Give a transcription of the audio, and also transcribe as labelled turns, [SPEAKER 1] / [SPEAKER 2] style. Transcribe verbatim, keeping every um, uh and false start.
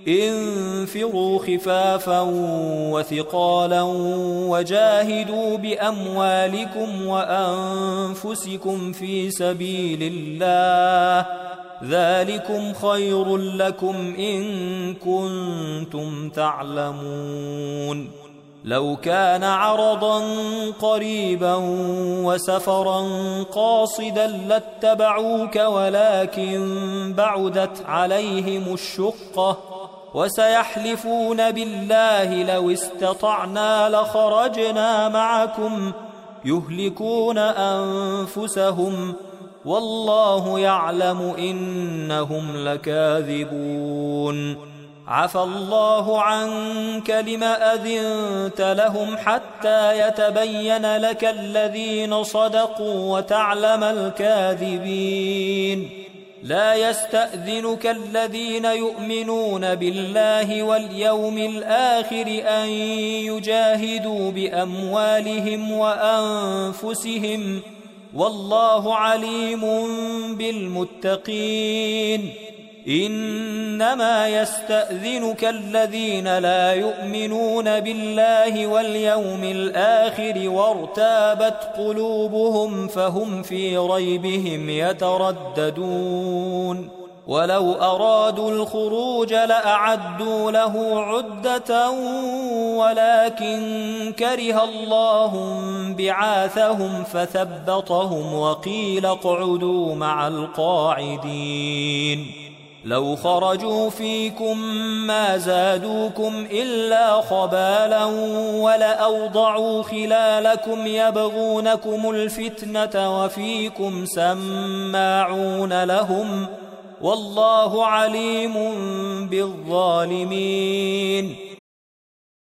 [SPEAKER 1] انفروا خفافا وثقالا وجاهدوا بأموالكم وأنفسكم في سبيل الله ذلكم خير لكم إن كنتم تعلمون لو كان عرضا قريبا وسفرا قاصدا لاتبعوك ولكن بعدت عليهم الشقة وسيحلفون بالله لو استطعنا لخرجنا معكم يهلكون أنفسهم والله يعلم إنهم لكاذبون عفى الله عنك لم أذنت لهم حتى يتبين لك الذين صدقوا وتعلم الكاذبين لا يستأذنك الذين يؤمنون بالله واليوم الآخر أن يجاهدوا بأموالهم وأنفسهم والله عليم بالمتقين إنما يستأذنك الذين لا يؤمنون بالله واليوم الآخر وارتابت قلوبهم فهم في ريبهم يترددون ولو أرادوا الخروج لأعدوا له عدة ولكن كره الله بعاثهم فثبطهم وقيل اقعدوا مع القاعدين لو خرجوا فيكم ما زادوكم إلا خبالا ولأوضعوا خلالكم يبغونكم الفتنة وفيكم سماعون لهم والله عليم بالظالمين